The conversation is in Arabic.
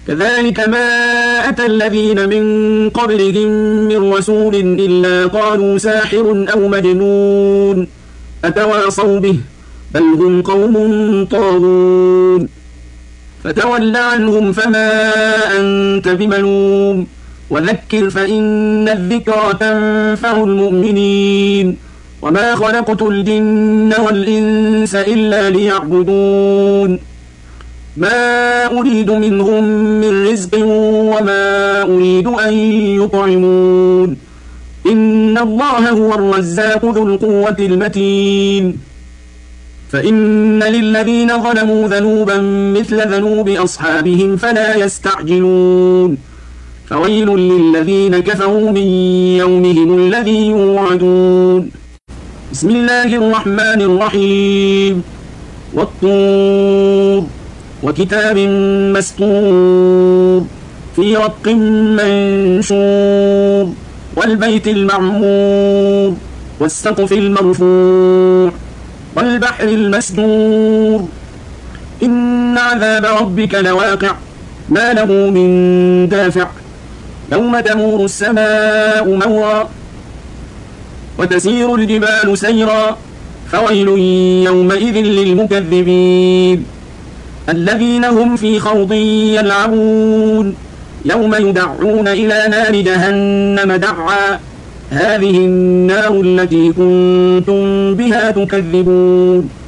كذلك ما أتى الذين من قبلهم من رسول إلا قالوا ساحر أو مجنون أتواصوا به بل هم قوم طاغون فتول عنهم فما أنت بملوم وذكر فإن الذكرى تنفع المؤمنين وما خلقت الجن والإنس إلا ليعبدون ما أريد منهم من رزق وما أريد أن يطعمون إن الله هو الرزاق ذو القوة المتين فإن للذين ظلموا ذنوبا مثل ذنوب أصحابهم فلا يستعجلون فويل للذين كفروا من يومهم الذي يوعدون بسم الله الرحمن الرحيم والطور وكتاب مسطور في رق منشور والبيت المعمور والسقف المرفوع والبحر المسجور إن عذاب ربك لواقع ما له من دافع يوم تمور السماء مورا وتسير الجبال سيرا فويل يومئذ للمكذبين الذين هم في خوض يلعبون يوم يدعون إلى نار جهنم دعا هذه النار التي كنتم بها تكذبون